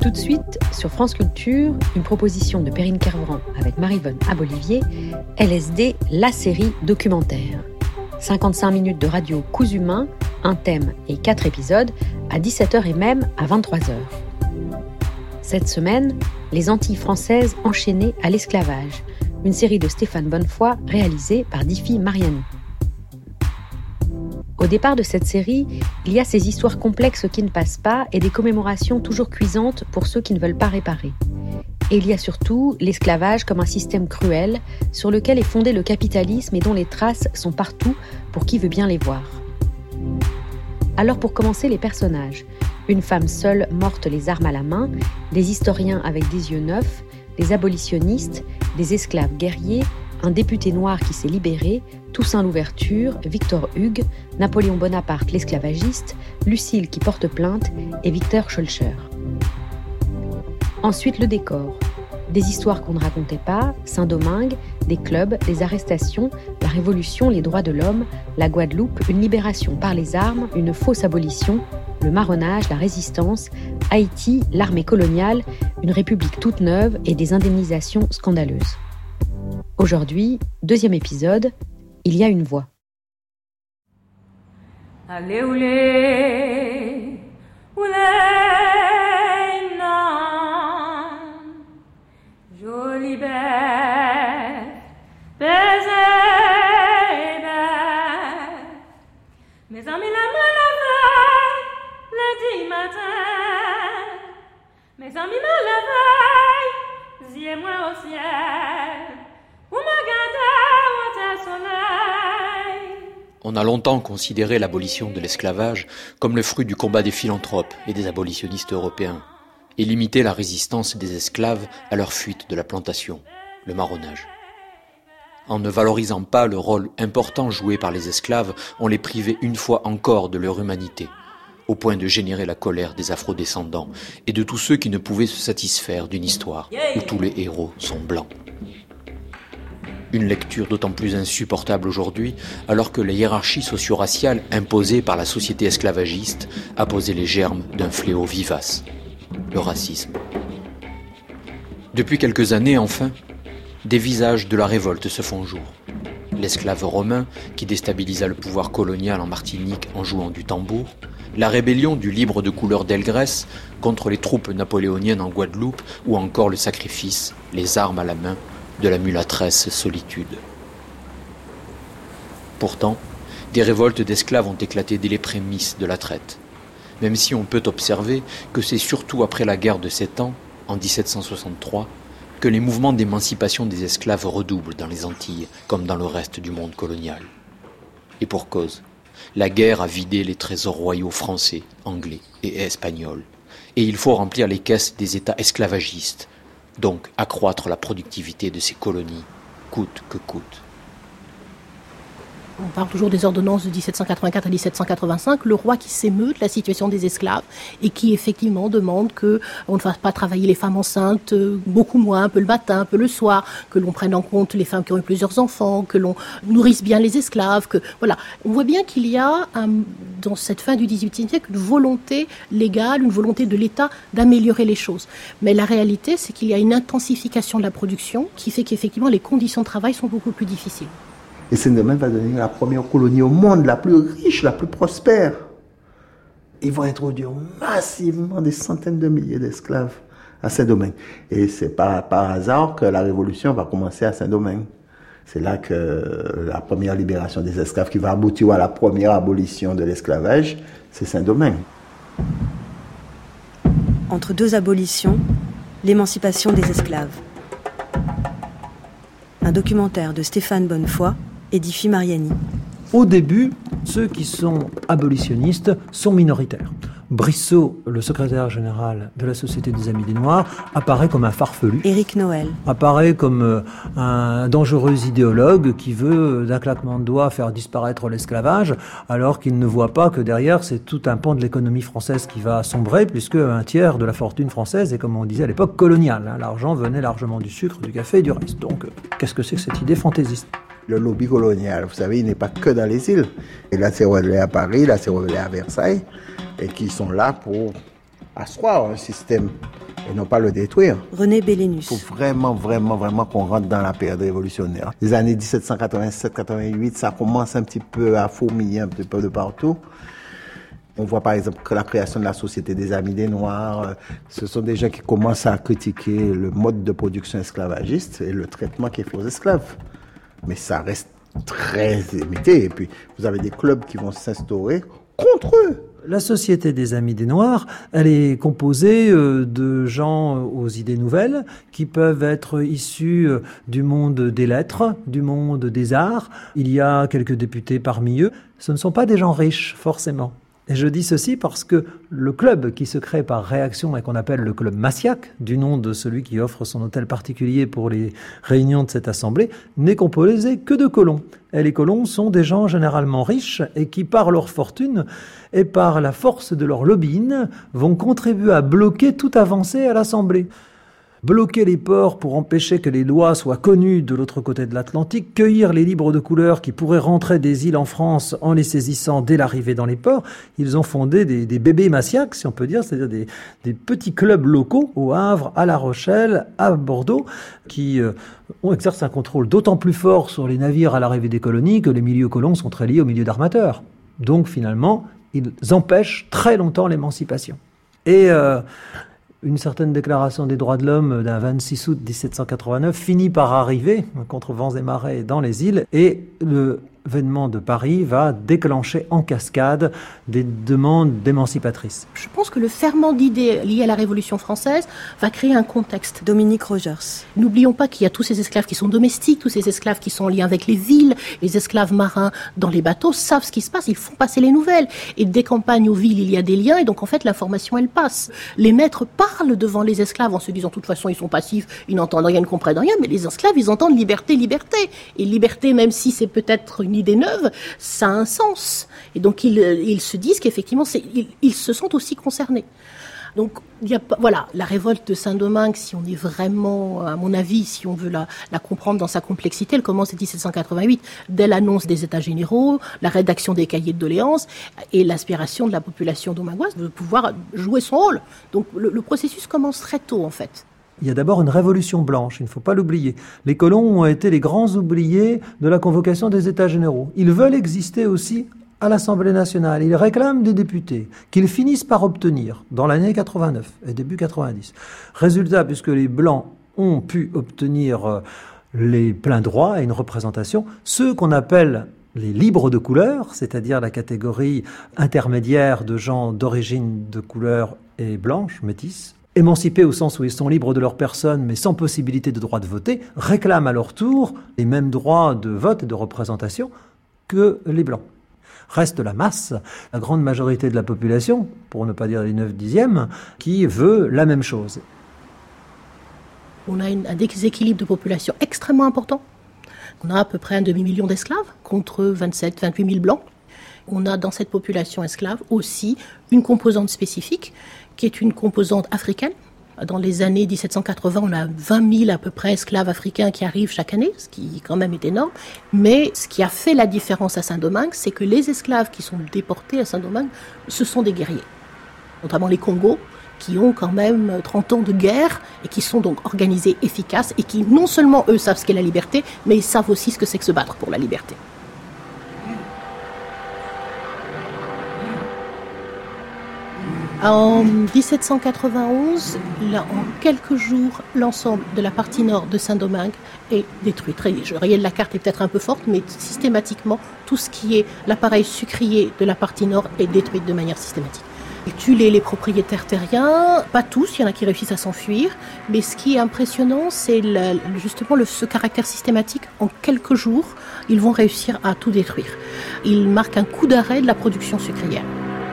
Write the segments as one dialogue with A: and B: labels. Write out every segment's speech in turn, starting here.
A: Tout de suite, sur France Culture, une proposition de Perrine Kervran avec Maryvonne Abolivier, LSD, la série documentaire. 55 minutes de radio cousu main, un thème et 4 épisodes, à 17h et même à 23h. Cette semaine, les Antilles françaises enchaînées à l'esclavage, une série de Stéphane Bonnefoy réalisée par Diffie Mariani. Au départ de cette série, il y a ces histoires complexes qui ne passent pas et des commémorations toujours cuisantes pour ceux qui ne veulent pas réparer. Et il y a surtout l'esclavage comme un système cruel sur lequel est fondé le capitalisme et dont les traces sont partout pour qui veut bien les voir. Alors pour commencer, les personnages. Une femme seule morte les armes à la main, des historiens avec des yeux neufs, des abolitionnistes, des esclaves guerriers, un député noir qui s'est libéré, Toussaint Louverture, Victor Hugues, Napoléon Bonaparte l'esclavagiste, Lucile qui porte plainte et Victor Schœlcher. Ensuite le décor. Des histoires qu'on ne racontait pas, Saint-Domingue, des clubs, des arrestations, la Révolution, les droits de l'homme, la Guadeloupe, une libération par les armes, une fausse abolition, le marronnage, la résistance, Haïti, l'armée coloniale, une république toute neuve et des indemnisations scandaleuses. Aujourd'hui, deuxième épisode, il y a une voix.
B: Allez, oulé, oulé, non, jolie bête, baiser, bête. Mes amis, la main la veille, lundi matin. Mes amis, me la veille, yeux moi au ciel.
C: On a longtemps considéré l'abolition de l'esclavage comme le fruit du combat des philanthropes et des abolitionnistes européens, et limité la résistance des esclaves à leur fuite de la plantation, le marronnage. En ne valorisant pas le rôle important joué par les esclaves, on les privait une fois encore de leur humanité, au point de générer la colère des afrodescendants et de tous ceux qui ne pouvaient se satisfaire d'une histoire où tous les héros sont blancs. Une lecture d'autant plus insupportable aujourd'hui, alors que la hiérarchie socio-raciale imposée par la société esclavagiste a posé les germes d'un fléau vivace, le racisme. Depuis quelques années, enfin, des visages de la révolte se font jour. L'esclave romain, qui déstabilisa le pouvoir colonial en Martinique en jouant du tambour, la rébellion du libre de couleur d'Elgrès contre les troupes napoléoniennes en Guadeloupe, ou encore le sacrifice, les armes à la main, de la mulâtresse solitude. Pourtant, des révoltes d'esclaves ont éclaté dès les prémices de la traite, même si on peut observer que c'est surtout après la guerre de 7 ans, en 1763, que les mouvements d'émancipation des esclaves redoublent dans les Antilles comme dans le reste du monde colonial. Et pour cause, la guerre a vidé les trésors royaux français, anglais et espagnols, et il faut remplir les caisses des États esclavagistes, donc accroître la productivité de ces colonies, coûte que coûte.
D: On parle toujours des ordonnances de 1784 à 1785, le roi qui s'émeut de la situation des esclaves et qui effectivement demande qu'on ne fasse pas travailler les femmes enceintes beaucoup moins, un peu le matin, un peu le soir, que l'on prenne en compte les femmes qui ont eu plusieurs enfants, que l'on nourrisse bien les esclaves, que voilà. On voit bien qu'il y a dans cette fin du XVIIIe siècle une volonté légale, une volonté de l'État d'améliorer les choses. Mais la réalité, c'est qu'il y a une intensification de la production qui fait qu'effectivement les conditions de travail sont beaucoup plus difficiles.
E: Et Saint-Domingue va devenir la première colonie au monde, la plus riche, la plus prospère. Ils vont introduire massivement des centaines de milliers d'esclaves à Saint-Domingue. Et c'est pas par hasard que la révolution va commencer à Saint-Domingue. C'est là que la première libération des esclaves qui va aboutir à la première abolition de l'esclavage, c'est Saint-Domingue.
F: Entre deux abolitions, l'émancipation des esclaves. Un documentaire de Stéphane Bonnefoy et Diffie Mariani.
G: Au début, ceux qui sont abolitionnistes sont minoritaires. Brissot, le secrétaire général de la Société des Amis des Noirs, apparaît comme un farfelu.
F: Éric Noël.
G: Apparaît comme un dangereux idéologue qui veut, d'un claquement de doigts, faire disparaître l'esclavage, alors qu'il ne voit pas que derrière, c'est tout un pan de l'économie française qui va sombrer, puisque un tiers de la fortune française est, comme on disait à l'époque, coloniale. L'argent venait largement du sucre, du café et du reste. Donc, qu'est-ce que c'est que cette idée fantaisiste ?
E: Le lobby colonial, vous savez, il n'est pas que dans les îles. Et là, c'est révélé à Paris, là, c'est révélé à Versailles, et qui sont là pour asseoir un système et non pas le détruire.
F: René Bellénus.
E: Il faut vraiment qu'on rentre dans la période révolutionnaire. Les années 1787-88, ça commence un petit peu à fourmiller un petit peu de partout. On voit par exemple que la création de la Société des Amis des Noirs, ce sont des gens qui commencent à critiquer le mode de production esclavagiste et le traitement qui est fait aux esclaves. Mais ça reste très limité. Et puis, vous avez des clubs qui vont s'instaurer contre eux.
G: La Société des Amis des Noirs, elle est composée de gens aux idées nouvelles qui peuvent être issus du monde des lettres, du monde des arts. Il y a quelques députés parmi eux. Ce ne sont pas des gens riches, forcément. Et je dis ceci parce que le club qui se crée par réaction et qu'on appelle le club Massiac, du nom de celui qui offre son hôtel particulier pour les réunions de cette assemblée, n'est composé que de colons. Et les colons sont des gens généralement riches et qui, par leur fortune et par la force de leur lobbying, vont contribuer à bloquer toute avancée à l'Assemblée. Bloquer les ports pour empêcher que les lois soient connues de l'autre côté de l'Atlantique, cueillir les libres de couleur qui pourraient rentrer des îles en France en les saisissant dès l'arrivée dans les ports. Ils ont fondé des bébés massiaques, si on peut dire, c'est-à-dire des petits clubs locaux au Havre, à La Rochelle, à Bordeaux, qui exercent un contrôle d'autant plus fort sur les navires à l'arrivée des colonies que les milieux colons sont très liés aux milieux d'armateurs. Donc finalement, ils empêchent très longtemps l'émancipation. Et une certaine déclaration des droits de l'homme d'un 26 août 1789 finit par arriver, contre vents et marées, dans les îles, et l'événement de Paris va déclencher en cascade des demandes d'émancipatrices.
D: Je pense que le ferment d'idées lié à la Révolution française va créer un contexte.
F: Dominique Rogers.
D: N'oublions pas qu'il y a tous ces esclaves qui sont domestiques, tous ces esclaves qui sont en lien avec les villes, les esclaves marins dans les bateaux savent ce qui se passe, ils font passer les nouvelles. Et des campagnes aux villes, il y a des liens, et donc en fait l'information elle passe. Les maîtres parlent devant les esclaves en se disant de toute façon ils sont passifs, ils n'entendent rien, ils ne comprennent rien, mais les esclaves ils entendent liberté, liberté. Et liberté, même si c'est peut-être une idée neuve, ça a un sens. Et donc ils se disent qu'effectivement ils se sentent aussi concernés. Donc, voilà, la révolte de Saint-Domingue, si on est vraiment, à mon avis, si on veut la comprendre dans sa complexité, elle commence en 1788, dès l'annonce des États généraux, la rédaction des cahiers de doléances et l'aspiration de la population domingoise de pouvoir jouer son rôle. Donc, le processus commence très tôt, en fait.
G: Il y a d'abord une révolution blanche, il ne faut pas l'oublier. Les colons ont été les grands oubliés de la convocation des États généraux. Ils veulent exister aussi à l'Assemblée nationale. Ils réclament des députés qu'ils finissent par obtenir dans l'année 89 et début 90. Résultat, puisque les Blancs ont pu obtenir les pleins droits et une représentation, ceux qu'on appelle les libres de couleur, c'est-à-dire la catégorie intermédiaire de gens d'origine de couleur et blanche, métisse, émancipés au sens où ils sont libres de leur personne mais sans possibilité de droit de voter, réclament à leur tour les mêmes droits de vote et de représentation que les Blancs. Reste la masse, la grande majorité de la population, pour ne pas dire les 9/10, qui veut la même chose.
D: On a un déséquilibre de population extrêmement important. On a à peu près un demi-million d'esclaves contre 27-28 000 blancs. On a dans cette population esclave aussi une composante spécifique qui est une composante africaine. Dans les années 1780, on a 20 000 à peu près esclaves africains qui arrivent chaque année, ce qui quand même est énorme. Mais ce qui a fait la différence à Saint-Domingue, c'est que les esclaves qui sont déportés à Saint-Domingue, ce sont des guerriers. Notamment les Congos, qui ont quand même 30 ans de guerre et qui sont donc organisés, efficaces et qui non seulement eux savent ce qu'est la liberté, mais ils savent aussi ce que c'est que se battre pour la liberté. En 1791, en quelques jours, l'ensemble de la partie nord de Saint-Domingue est détruit. Je rayais la carte est peut-être un peu forte, mais systématiquement, tout ce qui est l'appareil sucrier de la partie nord est détruit de manière systématique. Ils tuent les propriétaires terriens, pas tous, il y en a qui réussissent à s'enfuir, mais ce qui est impressionnant, c'est justement ce caractère systématique. En quelques jours, ils vont réussir à tout détruire. Ils marquent un coup d'arrêt de la production sucrière.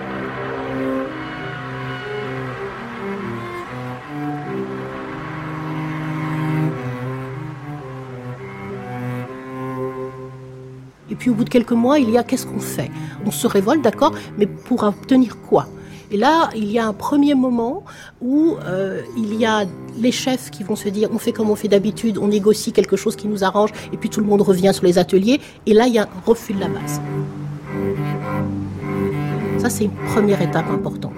D: Et puis au bout de quelques mois, il y a qu'est-ce qu'on fait ? On se révolte, d'accord, mais pour obtenir quoi ? Et là, il y a un premier moment où il y a les chefs qui vont se dire on fait comme on fait d'habitude, on négocie quelque chose qui nous arrange, et puis tout le monde revient sur les ateliers. Et là, il y a un refus de la base. Ça, c'est une première étape importante.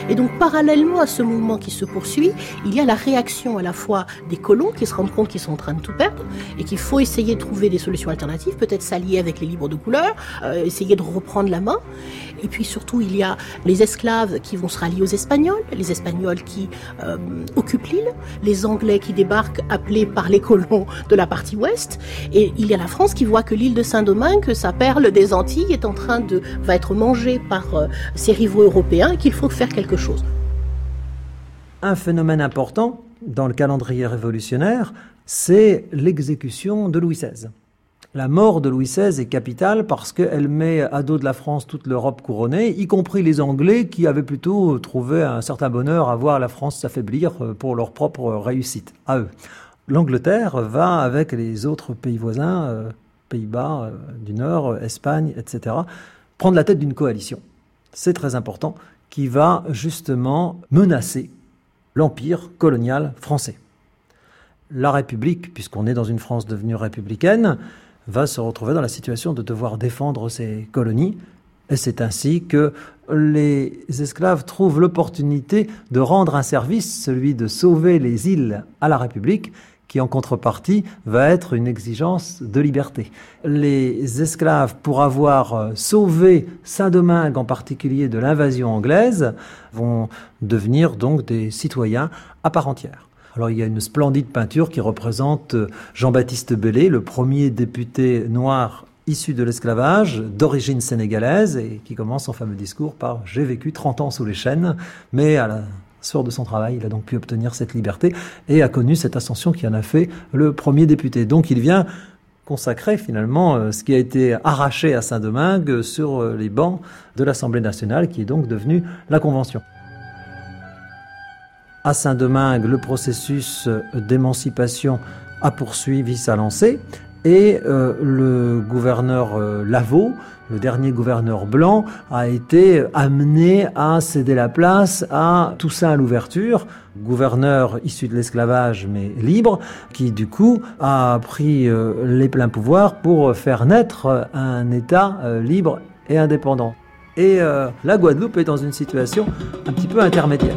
D: Et donc, parallèlement à ce mouvement qui se poursuit, il y a la réaction à la fois des colons qui se rendent compte qu'ils sont en train de tout perdre et qu'il faut essayer de trouver des solutions alternatives, peut-être s'allier avec les libres de couleur, essayer de reprendre la main. Et puis surtout, il y a les esclaves qui vont se rallier aux Espagnols, les Espagnols qui occupent l'île, les Anglais qui débarquent appelés par les colons de la partie ouest, et il y a la France qui voit que l'île de Saint-Domingue, sa perle des Antilles, va être mangée par ses rivaux européens et qu'il faut faire quelque chose.
G: Un phénomène important dans le calendrier révolutionnaire, c'est l'exécution de Louis XVI. La mort de Louis XVI est capitale parce qu'elle met à dos de la France toute l'Europe couronnée, y compris les Anglais qui avaient plutôt trouvé un certain bonheur à voir la France s'affaiblir pour leur propre réussite, à eux. L'Angleterre va, avec les autres pays voisins, Pays-Bas du Nord, Espagne, etc., prendre la tête d'une coalition. C'est très important, qui va justement menacer l'empire colonial français. La République, puisqu'on est dans une France devenue républicaine, va se retrouver dans la situation de devoir défendre ses colonies. Et c'est ainsi que les esclaves trouvent l'opportunité de rendre un service, celui de sauver les îles à la République, qui en contrepartie va être une exigence de liberté. Les esclaves, pour avoir sauvé Saint-Domingue en particulier de l'invasion anglaise, vont devenir donc des citoyens à part entière. Alors il y a une splendide peinture qui représente Jean-Baptiste Bellé, le premier député noir issu de l'esclavage, d'origine sénégalaise, et qui commence son fameux discours par « J'ai vécu 30 ans sous les chaînes », mais à la sueur de son travail, il a donc pu obtenir cette liberté et a connu cette ascension qui en a fait le premier député. Donc il vient consacrer finalement ce qui a été arraché à Saint-Domingue sur les bancs de l'Assemblée nationale, qui est donc devenue la Convention. À Saint-Domingue, le processus d'émancipation a poursuivi sa lancée et le gouverneur Lavaux, le dernier gouverneur blanc, a été amené à céder la place à Toussaint Louverture, gouverneur issu de l'esclavage mais libre, qui du coup a pris les pleins pouvoirs pour faire naître un État libre et indépendant. Et la Guadeloupe est dans une situation un petit peu intermédiaire.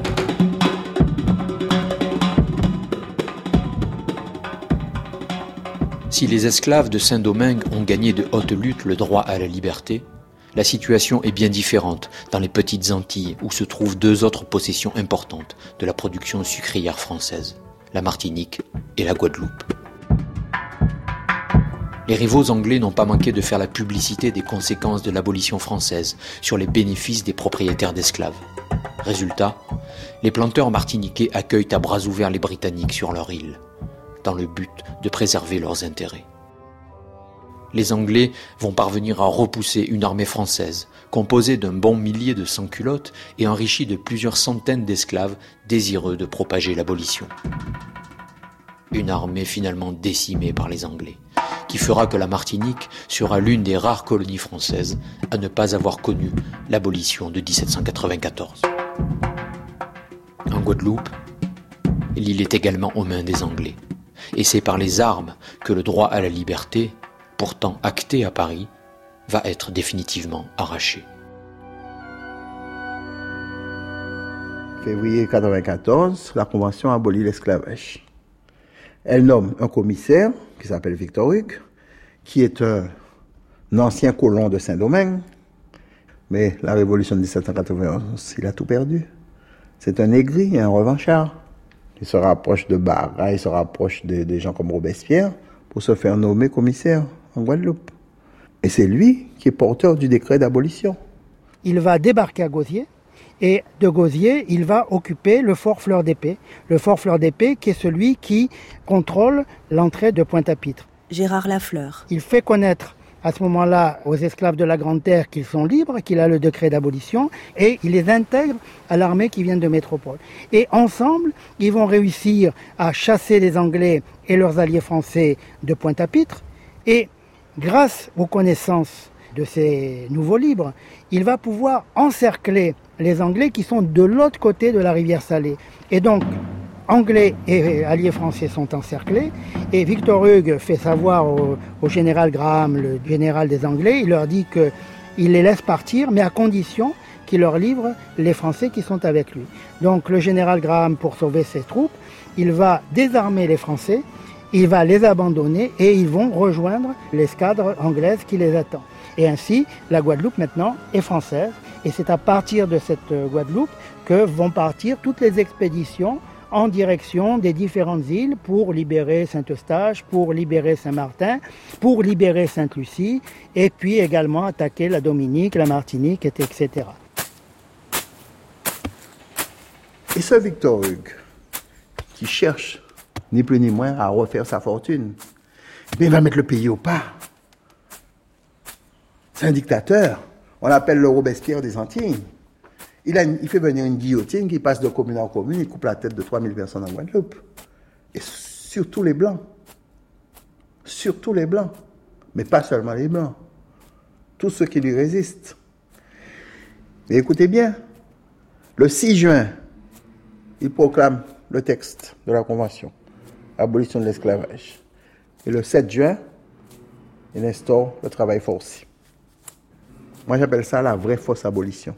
C: Si les esclaves de Saint-Domingue ont gagné de haute lutte le droit à la liberté, la situation est bien différente dans les petites Antilles où se trouvent deux autres possessions importantes de la production sucrière française, la Martinique et la Guadeloupe. Les rivaux anglais n'ont pas manqué de faire la publicité des conséquences de l'abolition française sur les bénéfices des propriétaires d'esclaves. Résultat, les planteurs martiniquais accueillent à bras ouverts les Britanniques sur leur île, dans le but de préserver leurs intérêts. Les Anglais vont parvenir à repousser une armée française, composée d'un bon millier de sans-culottes et enrichie de plusieurs centaines d'esclaves désireux de propager l'abolition. Une armée finalement décimée par les Anglais, qui fera que la Martinique sera l'une des rares colonies françaises à ne pas avoir connu l'abolition de 1794. En Guadeloupe, l'île est également aux mains des Anglais. Et c'est par les armes que le droit à la liberté, pourtant acté à Paris, va être définitivement arraché.
E: Février 1994, la Convention abolit l'esclavage. Elle nomme un commissaire qui s'appelle Victor Hugues, qui est un ancien colon de Saint-Domingue, mais la révolution de 1791, il a tout perdu. C'est un aigri, un revanchard. Il se rapproche de Barra, il se rapproche des gens comme Robespierre pour se faire nommer commissaire en Guadeloupe. Et c'est lui qui est porteur du décret d'abolition.
H: Il va débarquer à Gosier et de Gosier, il va occuper le fort Fleur d'Épée. Le fort Fleur d'Épée qui est celui qui contrôle l'entrée de Pointe-à-Pitre.
F: Gérard Lafleur.
H: Il fait connaître à ce moment-là aux esclaves de la Grande Terre qu'ils sont libres, qu'il a le décret d'abolition, et il les intègre à l'armée qui vient de métropole. Et ensemble, ils vont réussir à chasser les Anglais et leurs alliés français de Pointe-à-Pitre, et grâce aux connaissances de ces nouveaux libres, il va pouvoir encercler les Anglais qui sont de l'autre côté de la rivière Salée. Et donc, Anglais et alliés français sont encerclés et Victor Hugues fait savoir au général Graham, le général des Anglais, il leur dit qu'il les laisse partir, mais à condition qui leur livre les Français qui sont avec lui. Donc le général Graham, pour sauver ses troupes, il va désarmer les Français, il va les abandonner et ils vont rejoindre l'escadre anglaise qui les attend. Et ainsi, la Guadeloupe maintenant est française et c'est à partir de cette Guadeloupe que vont partir toutes les expéditions en direction des différentes îles pour libérer Saint-Eustache, pour libérer Saint-Martin, pour libérer Sainte-Lucie, et puis également attaquer la Dominique, la Martinique, etc.
E: Et ce Victor Hugues, qui cherche ni plus ni moins à refaire sa fortune, mais il va mettre le pays au pas. C'est un dictateur. On l'appelle le Robespierre des Antilles. Il fait venir une guillotine qui passe de commune en commune, il coupe la tête de 3000 personnes en Guadeloupe. Et surtout les Blancs. Surtout les Blancs. Mais pas seulement les Blancs. Tous ceux qui lui résistent. Et écoutez bien, le 6 juin, il proclame le texte de la Convention, abolition de l'esclavage. Et le 7 juin, il instaure le travail forcé. Moi, j'appelle ça la vraie fausse abolition.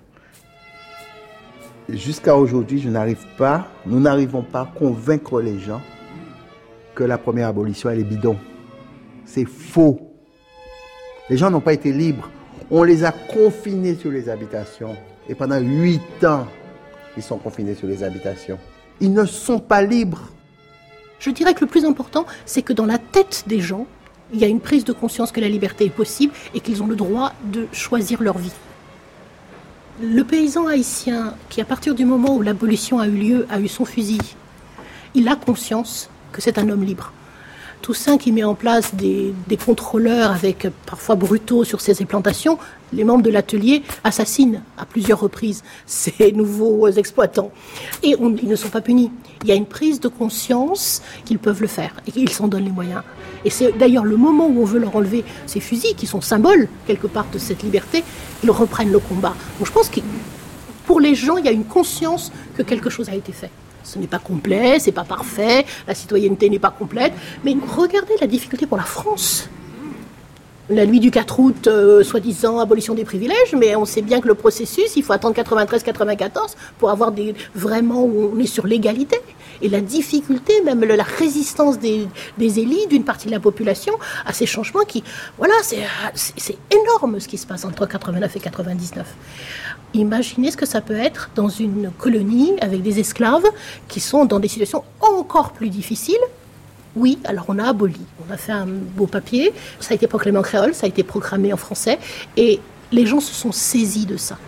E: Jusqu'à aujourd'hui, nous n'arrivons pas à convaincre les gens que la première abolition, elle est bidon. C'est faux. Les gens n'ont pas été libres. On les a confinés sur les habitations. Et pendant 8 ans, ils sont confinés sur les habitations. Ils ne sont pas libres.
D: Je dirais que le plus important, c'est que dans la tête des gens, il y a une prise de conscience que la liberté est possible et qu'ils ont le droit de choisir leur vie. Le paysan haïtien, qui à partir du moment où l'abolition a eu lieu, a eu son fusil, il a conscience que c'est un homme libre. Toussaint qui met en place des contrôleurs avec parfois brutaux sur ses plantations, les membres de l'atelier assassinent à plusieurs reprises ces nouveaux exploitants. Et ils ne sont pas punis. Il y a une prise de conscience qu'ils peuvent le faire et qu'ils s'en donnent les moyens. Et c'est d'ailleurs le moment où on veut leur enlever ces fusils, qui sont symboles quelque part de cette liberté, ils reprennent le combat. Donc je pense que pour les gens, il y a une conscience que quelque chose a été fait. Ce n'est pas complet, c'est pas parfait, la citoyenneté n'est pas complète, mais regardez la difficulté pour la France. La nuit du 4 août, soi-disant abolition des privilèges, mais on sait bien que le processus, il faut attendre 93-94 pour avoir vraiment où on est sur l'égalité. Et la difficulté, même la résistance des élites, d'une partie de la population, à ces changements qui, voilà, c'est énorme ce qui se passe entre 89 et 99. Imaginez ce que ça peut être dans une colonie avec des esclaves qui sont dans des situations encore plus difficiles. Oui, alors on a aboli, on a fait un beau papier, ça a été proclamé en créole, ça a été programmé en français, et les gens se sont saisis de ça.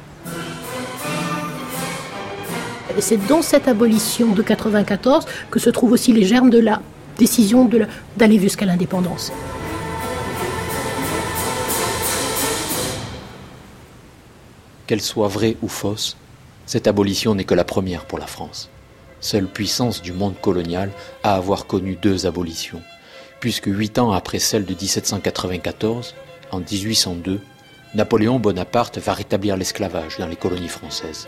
D: Et c'est dans cette abolition de 94 que se trouvent aussi les germes de la décision d'aller jusqu'à l'indépendance.
C: Qu'elle soit vraie ou fausse, cette abolition n'est que la première pour la France. Seule puissance du monde colonial à avoir connu 2 abolitions, puisque 8 ans après celle de 1794, en 1802, Napoléon Bonaparte va rétablir l'esclavage dans les colonies françaises.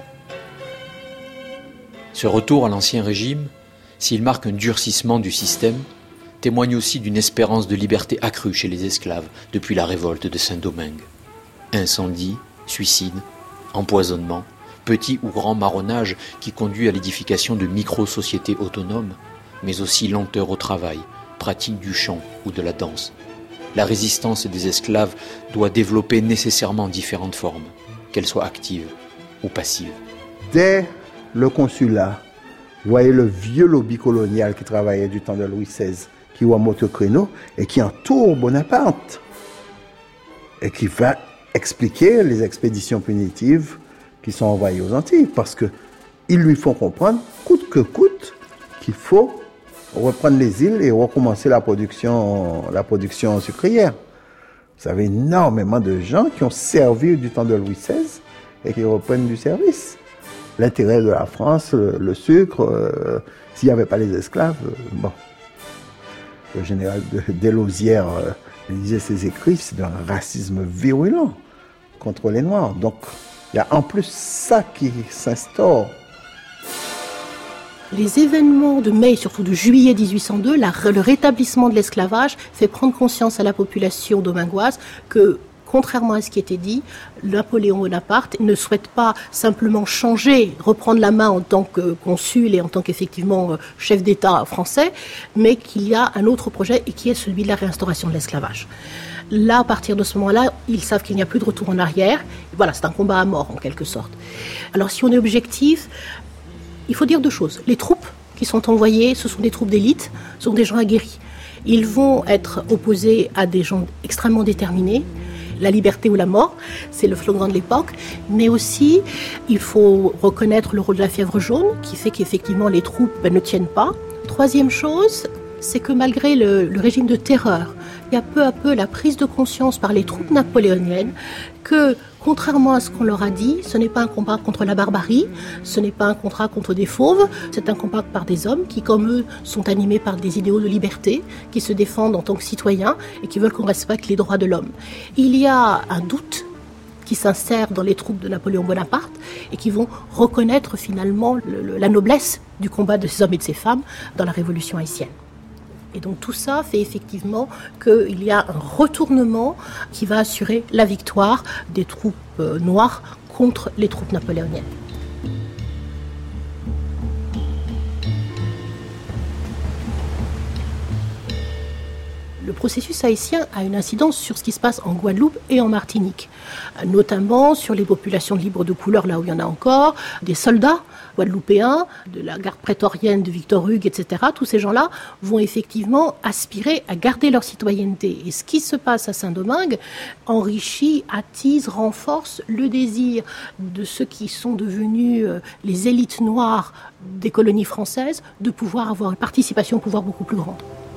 C: Ce retour à l'ancien régime, s'il marque un durcissement du système, témoigne aussi d'une espérance de liberté accrue chez les esclaves depuis la révolte de Saint-Domingue. Incendie, suicide, empoisonnement, petit ou grand marronnage qui conduit à l'édification de micro-sociétés autonomes, mais aussi lenteur au travail, pratique du chant ou de la danse. La résistance des esclaves doit développer nécessairement différentes formes, qu'elles soient actives ou passives.
E: Dès le consulat, vous voyez le vieux lobby colonial qui travaillait du temps de Louis XVI, qui remonte au créneau et qui entoure Bonaparte et qui va expliquer les expéditions punitives qui sont envoyées aux Antilles, parce qu'ils lui font comprendre, coûte que coûte, qu'il faut reprendre les îles et recommencer la production sucrière. Vous avez énormément de gens qui ont servi du temps de Louis XVI et qui reprennent du service. L'intérêt de la France, le sucre, s'il n'y avait pas les esclaves, bon. Le général Delosière lisait ses écrits, c'est d'un racisme virulent contre les Noirs. Donc, il y a en plus ça qui s'instaure.
D: Les événements de mai et surtout de juillet 1802, le rétablissement de l'esclavage fait prendre conscience à la population domingoise que contrairement à ce qui était dit, Napoléon Bonaparte ne souhaite pas simplement changer, reprendre la main en tant que consul et en tant qu'effectivement chef d'État français, mais qu'il y a un autre projet et qui est celui de la réinstauration de l'esclavage. Là, à partir de ce moment-là, ils savent qu'il n'y a plus de retour en arrière. Voilà, c'est un combat à mort en quelque sorte. Alors si on est objectif, il faut dire deux choses. Les troupes qui sont envoyées, ce sont des troupes d'élite, ce sont des gens aguerris. Ils vont être opposés à des gens extrêmement déterminés. La liberté ou la mort, c'est le slogan de l'époque. Mais aussi, il faut reconnaître le rôle de la fièvre jaune, qui fait qu'effectivement les troupes ne tiennent pas. Troisième chose, c'est que malgré le régime de terreur, il y a peu à peu la prise de conscience par les troupes napoléoniennes que, contrairement à ce qu'on leur a dit, ce n'est pas un combat contre la barbarie, ce n'est pas un combat contre des fauves, c'est un combat par des hommes qui, comme eux, sont animés par des idéaux de liberté, qui se défendent en tant que citoyens et qui veulent qu'on respecte les droits de l'homme. Il y a un doute qui s'insère dans les troupes de Napoléon Bonaparte et qui vont reconnaître finalement la noblesse du combat de ces hommes et de ces femmes dans la Révolution haïtienne. Et donc tout ça fait effectivement qu'il y a un retournement qui va assurer la victoire des troupes noires contre les troupes napoléoniennes. Le processus haïtien a une incidence sur ce qui se passe en Guadeloupe et en Martinique, notamment sur les populations libres de couleur, là où il y en a encore, des soldats guadeloupéens, de la garde prétorienne de Victor Hugues, etc. Tous ces gens-là vont effectivement aspirer à garder leur citoyenneté. Et ce qui se passe à Saint-Domingue enrichit, attise, renforce le désir de ceux qui sont devenus les élites noires des colonies françaises de pouvoir avoir une participation au pouvoir beaucoup plus grande.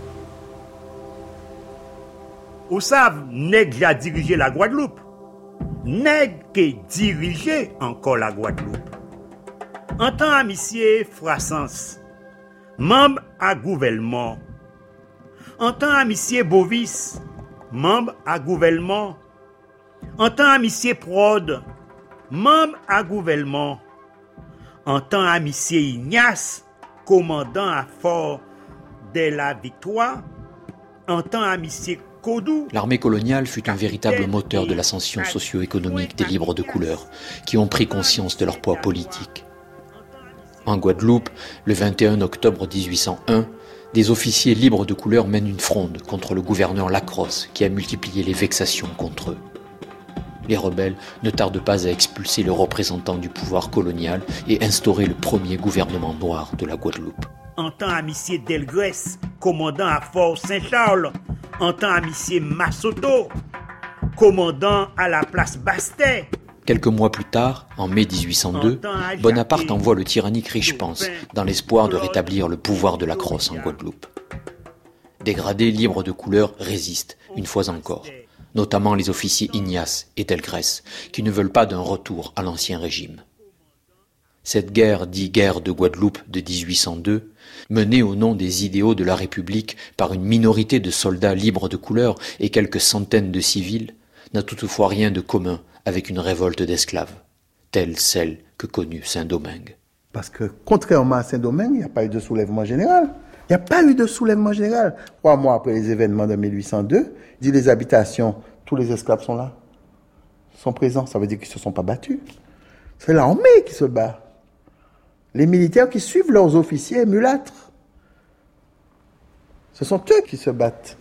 I: Ou savent, nèg a dirigé la Guadeloupe. Nèg qui dirigé encore la Guadeloupe. En tant à monsieur Frassens, membre à gouvernement. En tant à monsieur Bovis, membre à gouvernement. En tant à monsieur Prod, membre à gouvernement. En tant à monsieur Ignace, commandant à Fort de la Victoire. En tant à monsieur
C: L'armée coloniale fut un véritable moteur de l'ascension socio-économique des libres de couleur, qui ont pris conscience de leur poids politique. En Guadeloupe, le 21 octobre 1801, des officiers libres de couleur mènent une fronde contre le gouverneur Lacrosse, qui a multiplié les vexations contre eux. Les rebelles ne tardent pas à expulser le représentant du pouvoir colonial et instaurer le premier gouvernement noir de la Guadeloupe.
I: En tant à monsieur Delgrès, commandant à Fort Saint-Charles, en tant à monsieur Massoto, commandant à la place Bastet.
C: Quelques mois plus tard, en mai 1802, Bonaparte envoie le tyrannique Richepense dans l'espoir de rétablir le pouvoir de Lacrosse en Guadeloupe. Dégradés libres de couleur résistent, une fois encore, notamment les officiers Ignace et Delgrès, qui ne veulent pas d'un retour à l'ancien régime. Cette guerre, dite guerre de Guadeloupe de 1802, menée au nom des idéaux de la République par une minorité de soldats libres de couleur et quelques centaines de civils, n'a toutefois rien de commun avec une révolte d'esclaves, telle celle que connut Saint-Domingue.
E: Parce que, contrairement à Saint-Domingue, il n'y a pas eu de soulèvement général. Il n'y a pas eu de soulèvement général. 3 mois après les événements de 1802, dit les habitations, tous les esclaves sont là, sont présents. Ça veut dire qu'ils ne se sont pas battus. C'est l'armée qui se bat. Les militaires qui suivent leurs officiers mulâtres. Ce sont eux qui se battent.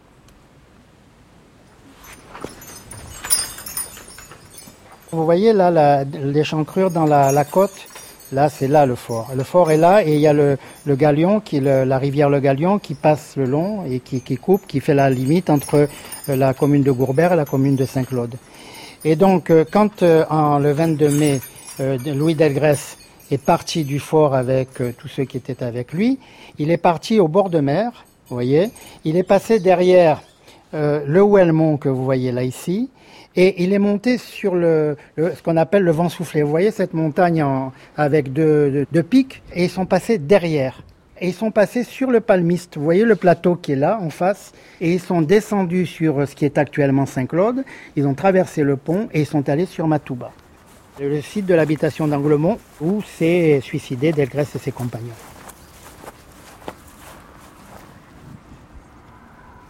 H: Vous voyez là l'échancrure dans la côte. Là, c'est là le fort. Le fort est là et il y a le Galion, la rivière le Galion qui passe le long et qui coupe, qui fait la limite entre la commune de Gourbert et la commune de Saint-Claude. Et donc, quand le 22 mai, Louis Delgrès est parti du fort avec tous ceux qui étaient avec lui, il est parti au bord de mer, vous voyez. Il est passé derrière le Ouelmont que vous voyez là ici, et il est monté sur ce qu'on appelle le vent soufflé. Vous voyez cette montagne avec deux pics, et ils sont passés derrière. Et ils sont passés sur le Palmiste. Vous voyez le plateau qui est là, en face, et ils sont descendus sur ce qui est actuellement Saint-Claude. Ils ont traversé le pont et ils sont allés sur Matouba, le site de l'habitation d'Anglemont où s'est suicidé Delgrès et ses compagnons.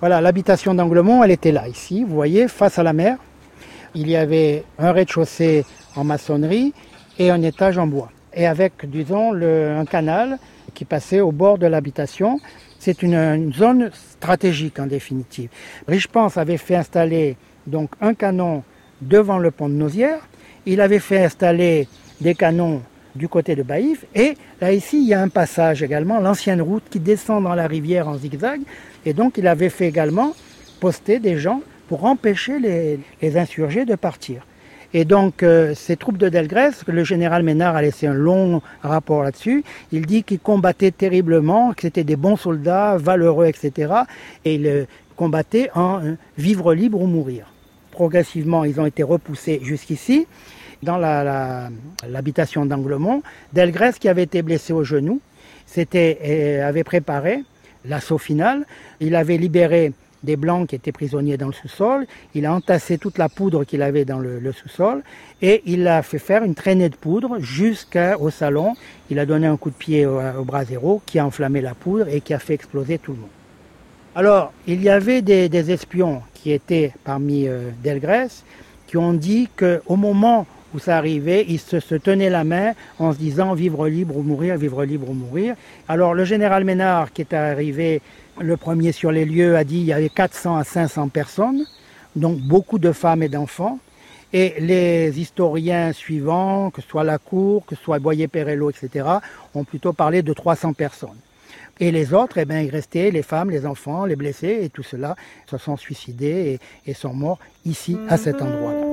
H: Voilà, l'habitation d'Anglemont, elle était là, ici, vous voyez, face à la mer. Il y avait un rez-de-chaussée en maçonnerie et un étage en bois. Et avec, disons, un canal qui passait au bord de l'habitation. C'est une zone stratégique, en définitive. Richepanse avait fait installer donc un canon devant le pont de Nauzière. Il avait fait installer des canons du côté de Baïf. Et là, ici, il y a un passage également, l'ancienne route qui descend dans la rivière en zigzag. Et donc, il avait fait également poster des gens pour empêcher les insurgés de partir. Et donc, ces troupes de Delgrès, le général Ménard a laissé un long rapport là-dessus. Il dit qu'ils combattaient terriblement, que c'était des bons soldats, valeureux, etc. Et ils combattaient en vivre libre ou mourir. Progressivement, ils ont été repoussés jusqu'ici, dans l'habitation d'Anglemont. Delgrès, qui avait été blessé au genou, avait préparé l'assaut final. Il avait libéré des Blancs qui étaient prisonniers dans le sous-sol. Il a entassé toute la poudre qu'il avait dans le sous-sol et il a fait faire une traînée de poudre jusqu'au salon. Il a donné un coup de pied au brasero qui a enflammé la poudre et qui a fait exploser tout le monde. Alors, il y avait des espions qui étaient parmi Delgrès qui ont dit qu'au moment où ça arrivait, ils se tenaient la main en se disant « vivre libre ou mourir, vivre libre ou mourir ». Alors, le général Ménard qui est arrivé le premier sur les lieux a dit qu'il y avait 400 à 500 personnes, donc beaucoup de femmes et d'enfants. Et les historiens suivants, que ce soit Lacour, que ce soit Boyer-Perello, etc., ont plutôt parlé de 300 personnes. Et les autres, ils restaient, les femmes, les enfants, les blessés, et tout cela se sont suicidés et sont morts ici, à cet endroit-là.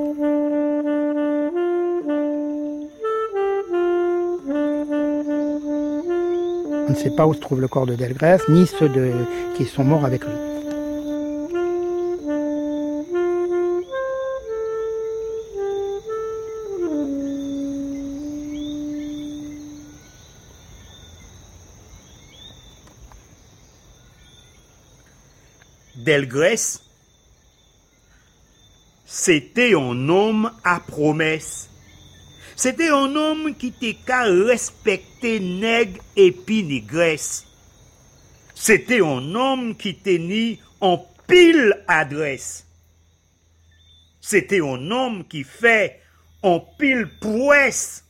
H: On ne sait pas où se trouve le corps de Delgrès, ni ceux qui sont morts avec lui.
I: Delgrès, c'était un homme à promesse. C'était un homme qui était qu'à respecter nègre et puis négresse. C'était un homme qui tenait en pile adresse. C'était un homme qui fait en pile prouesse.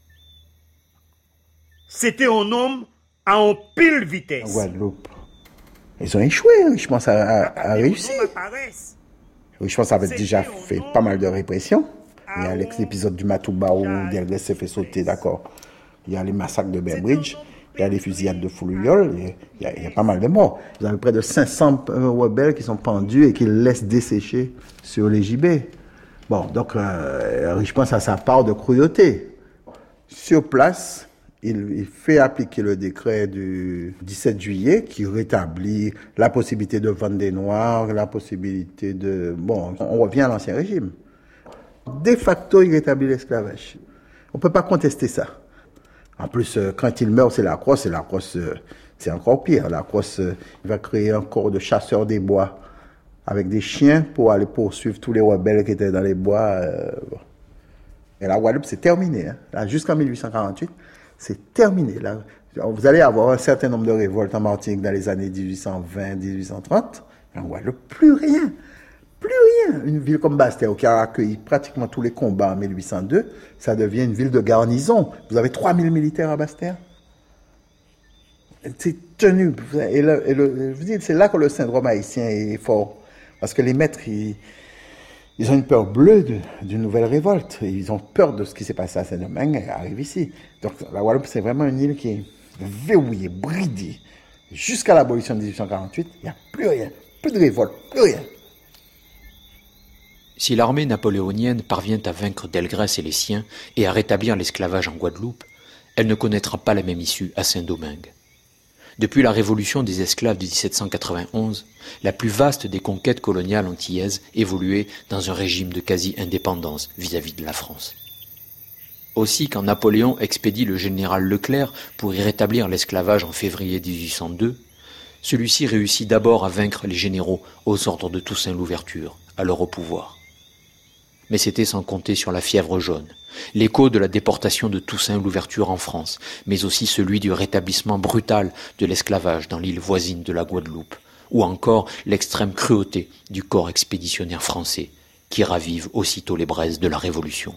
I: C'était un homme à en pile vitesse.
E: Guadeloupe. Ils ont échoué, je pense, à réussir. Je pense avait déjà fait pas mal de répression. Il y a l'épisode du Matouba où Delgrès s'est fait sauter, d'accord. Il y a les massacres de Bear Bridge, il y a les fusillades de Foulouyol, il y a pas mal de morts. Vous avez près de 500 rebelles qui sont pendus et qui laissent dessécher sur les gibets. Bon, donc, je pense à sa part de cruauté. Sur place, il fait appliquer le décret du 17 juillet qui rétablit la possibilité de vendre des Noirs, la possibilité de... Bon, on revient à l'ancien régime. De facto, il rétablit l'esclavage. On ne peut pas contester ça. En plus, quand il meurt, c'est la crosse, et la crosse, c'est encore pire. La crosse, il va créer un corps de chasseurs des bois avec des chiens pour aller poursuivre tous les rebelles qui étaient dans les bois. Et la Guadeloupe, c'est terminé. Là, jusqu'en 1848, c'est terminé. Là, vous allez avoir un certain nombre de révoltes en Martinique dans les années 1820, 1830. En Guadeloupe, plus rien. Plus rien. Une ville comme Basse-Terre, qui a accueilli pratiquement tous les combats en 1802, ça devient une ville de garnison. Vous avez 3000 militaires à Basse-Terre. C'est tenu. Et je vous dis, c'est là que le syndrome haïtien est fort. Parce que les maîtres, ils ont une peur bleue d'une nouvelle révolte. Ils ont peur de ce qui s'est passé à Saint-Domingue et arrive ici. Donc la Guadeloupe, c'est vraiment une île qui est verrouillée, bridée. Jusqu'à l'abolition de 1848, il n'y a plus rien. Plus de révolte, plus rien.
C: Si l'armée napoléonienne parvient à vaincre Delgrès et les siens et à rétablir l'esclavage en Guadeloupe, elle ne connaîtra pas la même issue à Saint-Domingue. Depuis la révolution des esclaves de 1791, la plus vaste des conquêtes coloniales antillaises évoluait dans un régime de quasi-indépendance vis-à-vis de la France. Aussi, quand Napoléon expédie le général Leclerc pour y rétablir l'esclavage en février 1802, celui-ci réussit d'abord à vaincre les généraux aux ordres de Toussaint Louverture, alors au pouvoir. Mais c'était sans compter sur la fièvre jaune, l'écho de la déportation de Toussaint Louverture en France, mais aussi celui du rétablissement brutal de l'esclavage dans l'île voisine de la Guadeloupe, ou encore l'extrême cruauté du corps expéditionnaire français, qui ravive aussitôt les braises de la Révolution.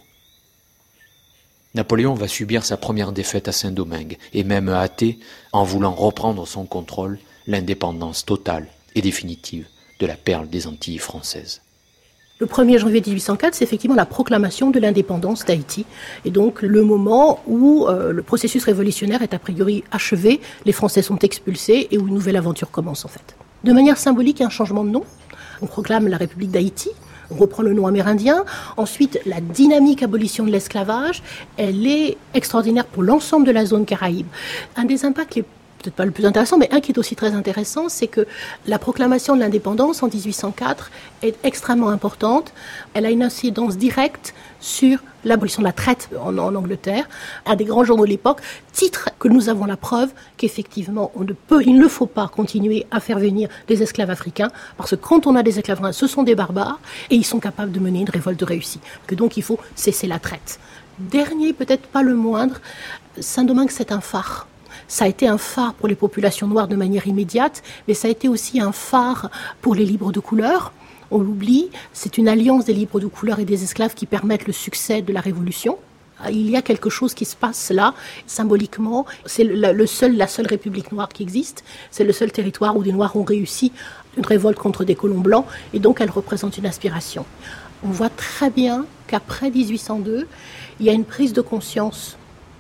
C: Napoléon va subir sa première défaite à Saint-Domingue, et même hâter, en voulant reprendre son contrôle, l'indépendance totale et définitive de la perle des Antilles françaises.
D: Le 1er janvier 1804, c'est effectivement la proclamation de l'indépendance d'Haïti. Et donc le moment où le processus révolutionnaire est a priori achevé, les Français sont expulsés et où une nouvelle aventure commence en fait. De manière symbolique, il y a un changement de nom. On proclame la République d'Haïti, on reprend le nom amérindien. Ensuite, la dynamique abolition de l'esclavage, elle est extraordinaire pour l'ensemble de la zone Caraïbe. Un des impacts peut-être pas le plus intéressant, mais un qui est aussi très intéressant, c'est que la proclamation de l'indépendance en 1804 est extrêmement importante. Elle a une incidence directe sur l'abolition de la traite en Angleterre. Un des grands journaux de l'époque titre que nous avons la preuve qu'effectivement, il ne faut pas continuer à faire venir des esclaves africains, parce que quand on a des esclaves africains, ce sont des barbares, et ils sont capables de mener une révolte réussie. Que donc il faut cesser la traite. Dernier, peut-être pas le moindre, Saint-Domingue, c'est un phare. Ça a été un phare pour les populations noires de manière immédiate, mais ça a été aussi un phare pour les libres de couleur. On l'oublie, c'est une alliance des libres de couleur et des esclaves qui permettent le succès de la Révolution. Il y a quelque chose qui se passe là, symboliquement. C'est la seule république noire qui existe. C'est le seul territoire où des Noirs ont réussi une révolte contre des colons blancs, et donc elle représente une aspiration. On voit très bien qu'après 1802, il y a une prise de conscience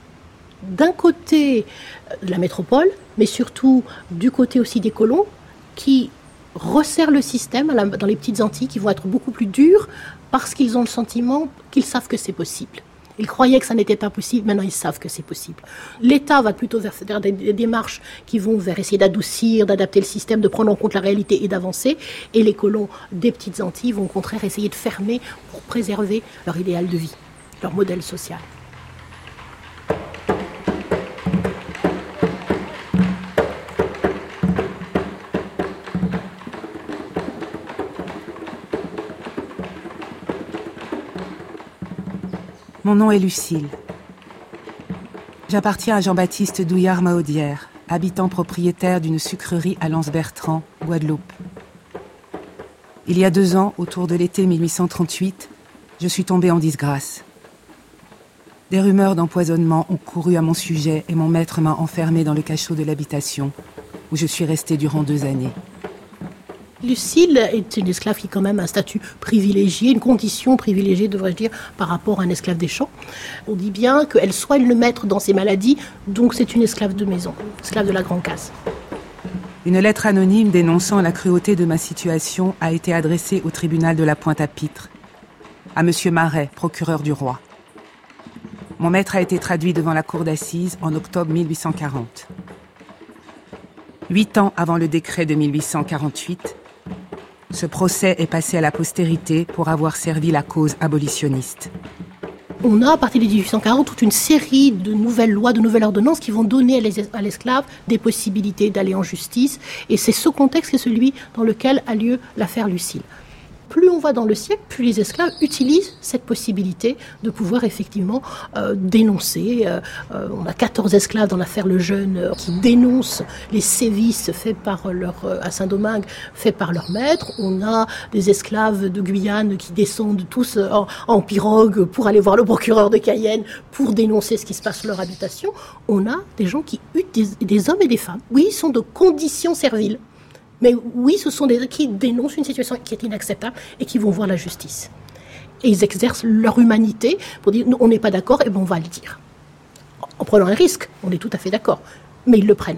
D: d'un côté de la métropole, mais surtout du côté aussi des colons, qui resserrent le système dans les petites Antilles, qui vont être beaucoup plus durs, parce qu'ils ont le sentiment qu'ils savent que c'est possible. Ils croyaient que ça n'était pas possible, maintenant ils savent que c'est possible. L'État va plutôt vers des démarches qui vont vers essayer d'adoucir, d'adapter le système, de prendre en compte la réalité et d'avancer, et les colons des petites Antilles vont au contraire essayer de fermer pour préserver leur idéal de vie, leur modèle social.
J: Mon nom est Lucille. J'appartiens à Jean-Baptiste Douillard-Mahaudière, habitant propriétaire d'une sucrerie à Lens-Bertrand, Guadeloupe. Il y a 2 ans, autour de l'été 1838, je suis tombée en disgrâce. Des rumeurs d'empoisonnement ont couru à mon sujet et mon maître m'a enfermée dans le cachot de l'habitation, où je suis restée durant 2 années.
D: Lucille est une esclave qui a quand même un statut privilégié, une condition privilégiée, devrais-je dire, par rapport à un esclave des champs. On dit bien qu'elle soigne le maître dans ses maladies, donc c'est une esclave de maison, esclave de la grande case.
J: Une lettre anonyme dénonçant la cruauté de ma situation a été adressée au tribunal de la Pointe-à-Pitre, à M. Marais, procureur du roi. Mon maître a été traduit devant la cour d'assises en octobre 1840. 8 ans avant le décret de 1848, ce procès est passé à la postérité pour avoir servi la cause abolitionniste.
D: On a, à partir de 1840, toute une série de nouvelles lois, de nouvelles ordonnances qui vont donner à l'esclave des possibilités d'aller en justice. Et c'est ce contexte qui est celui dans lequel a lieu l'affaire Lucille. Plus on va dans le siècle, plus les esclaves utilisent cette possibilité de pouvoir effectivement dénoncer. On a 14 esclaves dans l'affaire Lejeune qui dénoncent les sévices faits par à Saint-Domingue, faits par leur maître. On a des esclaves de Guyane qui descendent tous en pirogue pour aller voir le procureur de Cayenne pour dénoncer ce qui se passe sur leur habitation. On a des gens qui des hommes et des femmes. Oui, ils sont de conditions serviles. Mais oui, ce sont des qui dénoncent une situation qui est inacceptable et qui vont voir la justice. Et ils exercent leur humanité pour dire, nous, on n'est pas d'accord, et bien on va le dire. En prenant un risque, on est tout à fait d'accord. Mais ils le prennent.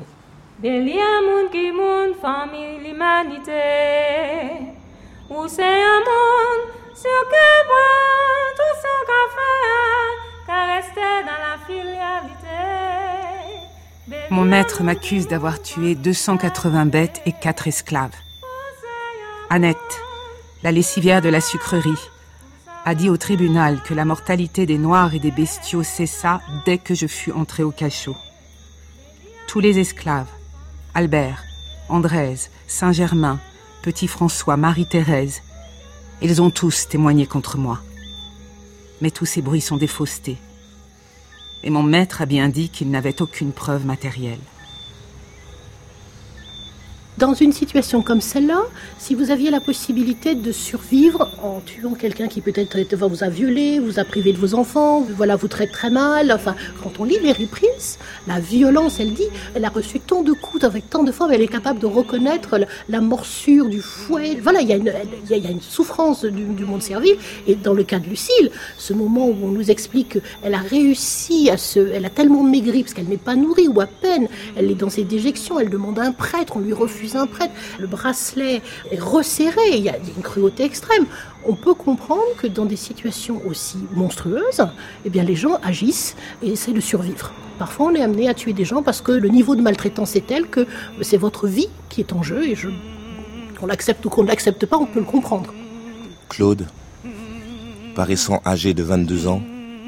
B: Où c'est un monde sur que tout ce qu'on fait, qu'à rester dans la filialité.
J: Mon maître m'accuse d'avoir tué 280 bêtes et 4 esclaves. Annette, la lessivière de la sucrerie, a dit au tribunal que la mortalité des Noirs et des bestiaux cessa dès que je fus entrée au cachot. Tous les esclaves, Albert, Andrèse, Saint-Germain, Petit François, Marie-Thérèse, ils ont tous témoigné contre moi. Mais tous ces bruits sont des faussetés. Et mon maître a bien dit qu'il n'avait aucune preuve matérielle.
D: Dans une situation comme celle-là, si vous aviez la possibilité de survivre en tuant quelqu'un qui peut-être vous a violé, vous a privé de vos enfants, voilà, vous traite très mal, enfin, quand on lit Mary Prince, la violence, elle dit, elle a reçu tant de coups avec tant de formes, elle est capable de reconnaître la morsure du fouet. Voilà, il y a une souffrance du monde servi. Et dans le cas de Lucille, ce moment où on nous explique qu'elle a réussi elle a tellement maigri parce qu'elle n'est pas nourrie ou à peine, elle est dans ses déjections, elle demande un prêtre, on lui refuse un prêtre, le bracelet est resserré, il y a une cruauté extrême. On peut comprendre que dans des situations aussi monstrueuses, eh bien les gens agissent et essaient de survivre. Parfois on est amené à tuer des gens parce que le niveau de maltraitance est tel que c'est votre vie qui est en jeu et qu'on l'accepte ou qu'on ne l'accepte pas, on peut le comprendre.
K: Claude, paraissant âgé de 22 ans,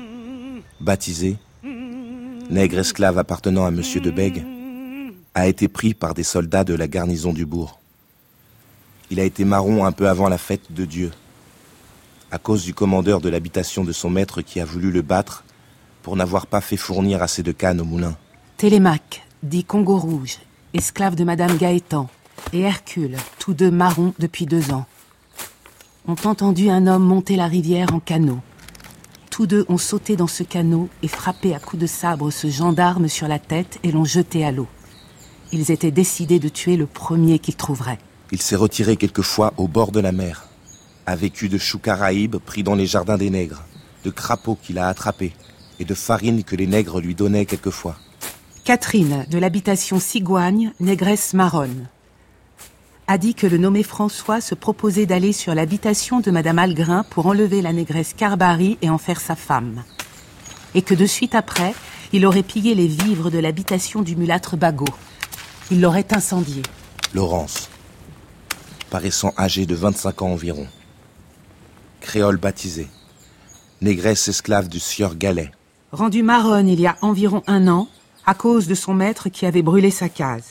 K: baptisé, nègre esclave appartenant à Monsieur de Bègue, a été pris par des soldats de la garnison du bourg. Il a été marron un peu avant la fête de Dieu, à cause du commandeur de l'habitation de son maître qui a voulu le battre pour n'avoir pas fait fournir assez de canne au moulin.
J: Télémaque, dit Congo Rouge, esclave de Madame Gaëtan, et Hercule, tous deux marrons depuis 2 ans, ont entendu un homme monter la rivière en canot. Tous deux ont sauté dans ce canot et frappé à coups de sabre ce gendarme sur la tête et l'ont jeté à l'eau. Ils étaient décidés de tuer le premier qu'ils trouveraient.
K: Il s'est retiré quelquefois au bord de la mer, a vécu de choux caraïbes pris dans les jardins des nègres, de crapauds qu'il a attrapés et de farine que les nègres lui donnaient quelquefois.
J: Catherine, de l'habitation Cigoigne, négresse marronne, a dit que le nommé François se proposait d'aller sur l'habitation de Madame Algrin pour enlever la négresse Carbary et en faire sa femme. Et que de suite après, il aurait pillé les vivres de l'habitation du mulâtre Bagot. Il l'aurait incendié.
K: Laurence, paraissant âgée de 25 ans environ, créole baptisée, négresse esclave du sieur Gallet.
J: Rendue marronne il y a environ 1 an, à cause de son maître qui avait brûlé sa case.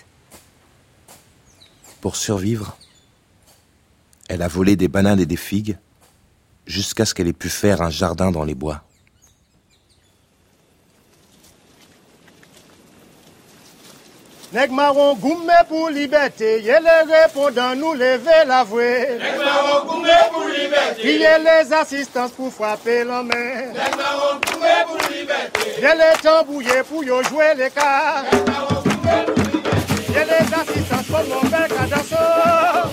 K: Pour survivre, elle a volé des bananes et des figues jusqu'à ce qu'elle ait pu faire un jardin dans les bois.
L: Nèg marron goumé pour liberté, yé les répondants nous lever l'avoué. Nèg marron goumé pour liberté, yé les assistances pour frapper l'homme. Nèg marron goumé pour liberté, yé les tambouillés pour yo jouer les cartes. Nèg marron goumé pour liberté, yé les assistances pour mon bel cadasseau.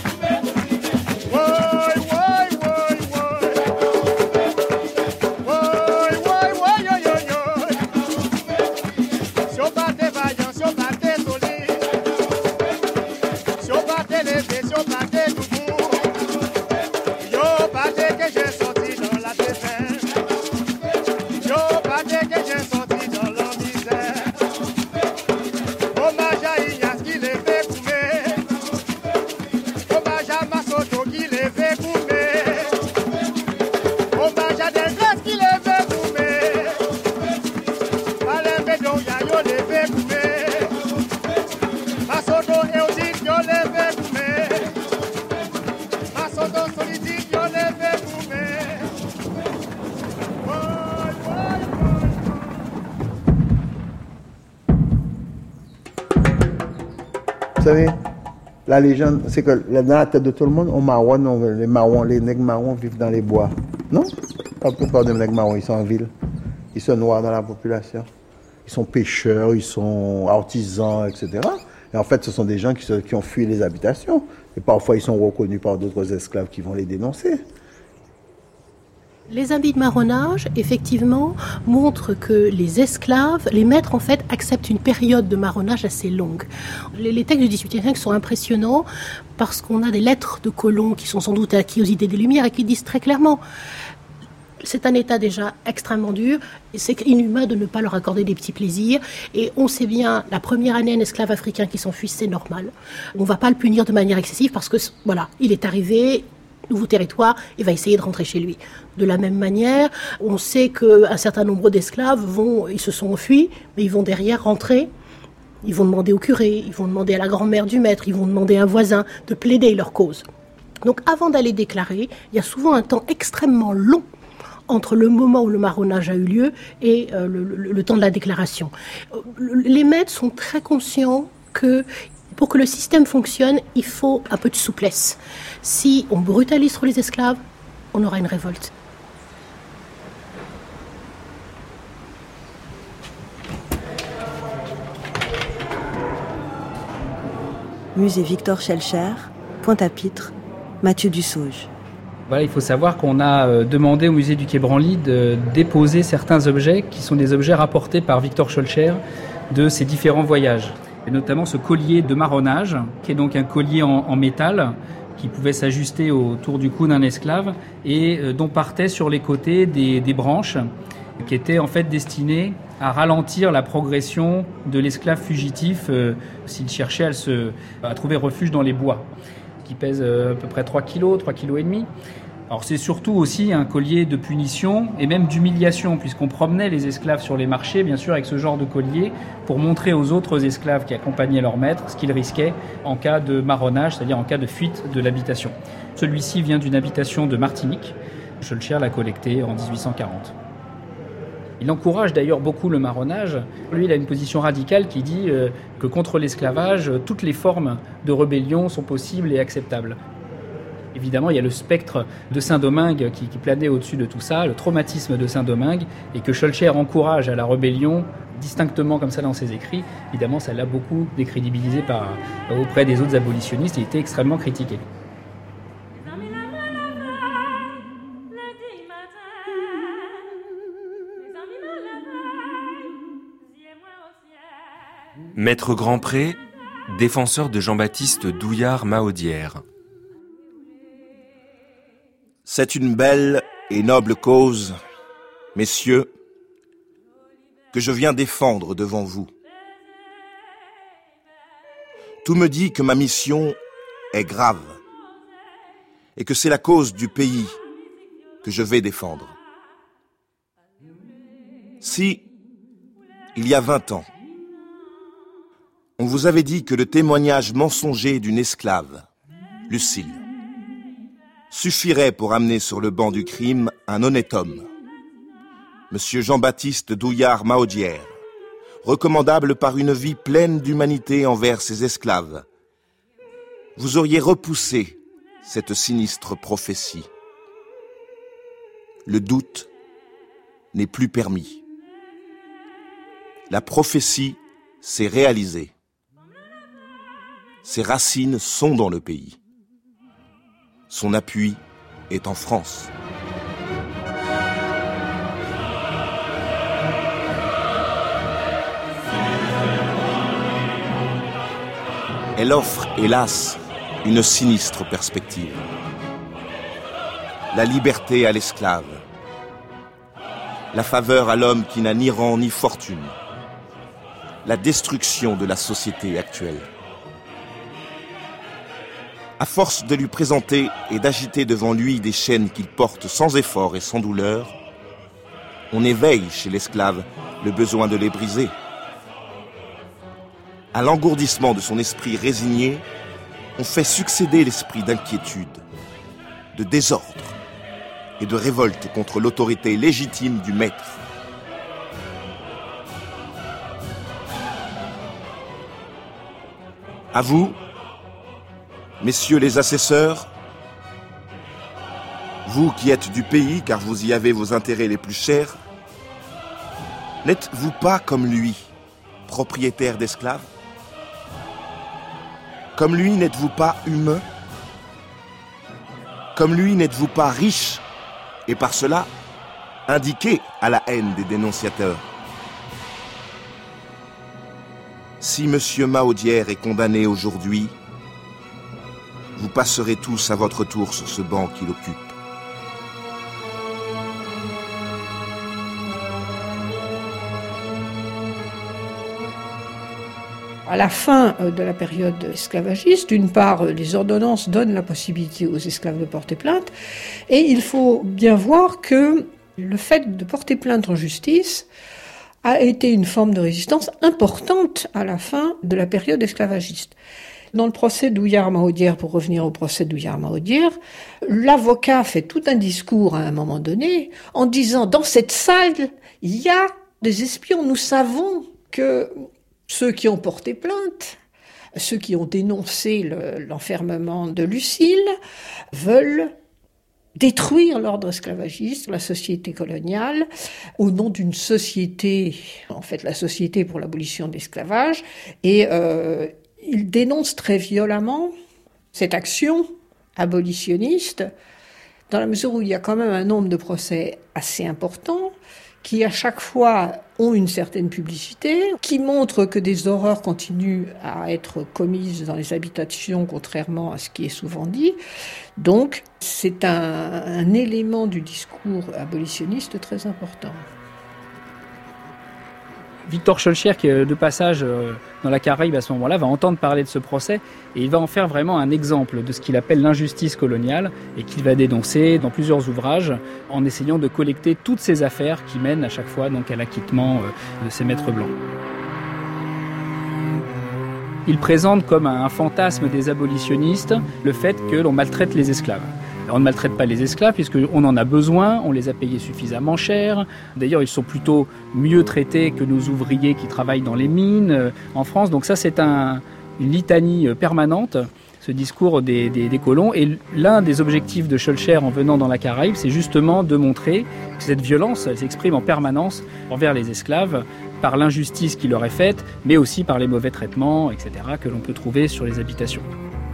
E: Vous savez, la légende, c'est que dans la tête de tout le monde, les nègres marrons vivent dans les bois. Non? La plupart des nègres marrons, ils sont en ville. Ils se noient dans la population. Ils sont pêcheurs, ils sont artisans, etc. Et en fait, ce sont des gens qui ont fui les habitations. Et parfois, ils sont reconnus par d'autres esclaves qui vont les dénoncer.
D: Les habits de marronnage, effectivement, montrent que les esclaves, les maîtres, en fait, acceptent une période de marronnage assez longue. Les textes du XVIIIe siècle sont impressionnants parce qu'on a des lettres de colons qui sont sans doute acquis aux idées des Lumières et qui disent très clairement c'est un état déjà extrêmement dur, c'est inhumain de ne pas leur accorder des petits plaisirs, et on sait bien, la première année, un esclave africain qui s'enfuit, c'est normal. On ne va pas le punir de manière excessive parce que, voilà, il est arrivé, nouveau territoire, il va essayer de rentrer chez lui. De la même manière, on sait qu'un certain nombre d'esclaves ils se sont enfuis, mais ils vont derrière rentrer, ils vont demander au curé, ils vont demander à la grand-mère du maître, ils vont demander à un voisin de plaider leur cause. Donc avant d'aller déclarer, il y a souvent un temps extrêmement long entre le moment où le marronnage a eu lieu et le temps de la déclaration. Les maîtres sont très conscients que Pour que le système fonctionne, il faut un peu de souplesse. Si on brutalise trop les esclaves, on aura une révolte.
F: Musée Victor Schœlcher, Pointe-à-Pitre, Mathieu Dussauge.
M: Voilà, il faut savoir qu'on a demandé au musée du Quai Branly de déposer certains objets qui sont des objets rapportés par Victor Schœlcher de ses différents voyages. Et notamment ce collier de marronnage, qui est donc un collier en métal qui pouvait s'ajuster autour du cou d'un esclave et dont partaient sur les côtés des branches qui étaient en fait destinées à ralentir la progression de l'esclave fugitif s'il cherchait à trouver refuge dans les bois, qui pèse à peu près 3 kg, 3,5 kg. Alors c'est surtout aussi un collier de punition et même d'humiliation, puisqu'on promenait les esclaves sur les marchés, bien sûr, avec ce genre de collier, pour montrer aux autres esclaves qui accompagnaient leur maître ce qu'ils risquaient en cas de marronnage, c'est-à-dire en cas de fuite de l'habitation. Celui-ci vient d'une habitation de Martinique. Schœlcher l'a collecté en 1840. Il encourage d'ailleurs beaucoup le marronnage. Lui, il a une position radicale qui dit que contre l'esclavage, toutes les formes de rébellion sont possibles et acceptables. Évidemment, il y a le spectre de Saint-Domingue qui planait au-dessus de tout ça, le traumatisme de Saint-Domingue, et que Schœlcher encourage à la rébellion distinctement comme ça dans ses écrits. Évidemment, ça l'a beaucoup décrédibilisé auprès des autres abolitionnistes et il était extrêmement critiqué.
N: Maître Grandpré, défenseur de Jean-Baptiste Douillard-Mahaudière.
K: C'est une belle et noble cause, messieurs, que je viens défendre devant vous. Tout me dit que ma mission est grave et que c'est la cause du pays que je vais défendre. Si, il y a 20 ans, on vous avait dit que le témoignage mensonger d'une esclave, Lucille, suffirait pour amener sur le banc du crime un honnête homme, Monsieur Jean-Baptiste Douillard-Mahaudière, recommandable par une vie pleine d'humanité envers ses esclaves, vous auriez repoussé cette sinistre prophétie. Le doute n'est plus permis. La prophétie s'est réalisée. Ses racines sont dans le pays. Son appui est en France. Elle offre, hélas, une sinistre perspective. La liberté à l'esclave. La faveur à l'homme qui n'a ni rang ni fortune. La destruction de la société actuelle. À force de lui présenter et d'agiter devant lui des chaînes qu'il porte sans effort et sans douleur, on éveille chez l'esclave le besoin de les briser. À l'engourdissement de son esprit résigné, on fait succéder l'esprit d'inquiétude, de désordre et de révolte contre l'autorité légitime du maître. À vous, messieurs les assesseurs, vous qui êtes du pays car vous y avez vos intérêts les plus chers, n'êtes-vous pas comme lui, propriétaire d'esclaves ? Comme lui, n'êtes-vous pas humain ? Comme lui, n'êtes-vous pas riche et par cela indiqué à la haine des dénonciateurs ? Si Monsieur Mahaudière est condamné aujourd'hui, vous passerez tous à votre tour sur ce banc qu'il occupe.
O: À la fin de la période esclavagiste, d'une part, les ordonnances donnent la possibilité aux esclaves de porter plainte, et il faut bien voir que le fait de porter plainte en justice a été une forme de résistance importante à la fin de la période esclavagiste. Dans le procès Douillard-Mahaudière, pour revenir au procès Douillard-Mahaudière, l'avocat fait tout un discours à un moment donné en disant « Dans cette salle, il y a des espions, nous savons que ceux qui ont porté plainte ceux qui ont dénoncé l'enfermement de Lucile veulent détruire l'ordre esclavagiste, la société coloniale, au nom d'une société, en fait la société pour l'abolition de l'esclavage, et ils dénoncent très violemment cette action abolitionniste, dans la mesure où il y a quand même un nombre de procès assez important, qui à chaque fois ont une certaine publicité, qui montrent que des horreurs continuent à être commises dans les habitations, contrairement à ce qui est souvent dit. Donc, c'est un élément du discours abolitionniste très important.
M: Victor Schœlcher, qui est de passage dans la Caraïbe à ce moment-là, va entendre parler de ce procès et il va en faire vraiment un exemple de ce qu'il appelle l'injustice coloniale et qu'il va dénoncer dans plusieurs ouvrages en essayant de collecter toutes ces affaires qui mènent à chaque fois donc à l'acquittement de ces maîtres blancs. Il présente comme un fantasme des abolitionnistes le fait que l'on maltraite les esclaves. On ne maltraite pas les esclaves puisqu'on en a besoin, on les a payés suffisamment cher. D'ailleurs, ils sont plutôt mieux traités que nos ouvriers qui travaillent dans les mines en France. Donc ça, c'est une litanie permanente, ce discours des colons. Et l'un des objectifs de Schœlcher en venant dans la Caraïbe, c'est justement de montrer que cette violence, elle s'exprime en permanence envers les esclaves par l'injustice qui leur est faite, mais aussi par les mauvais traitements, etc., que l'on peut trouver sur les habitations.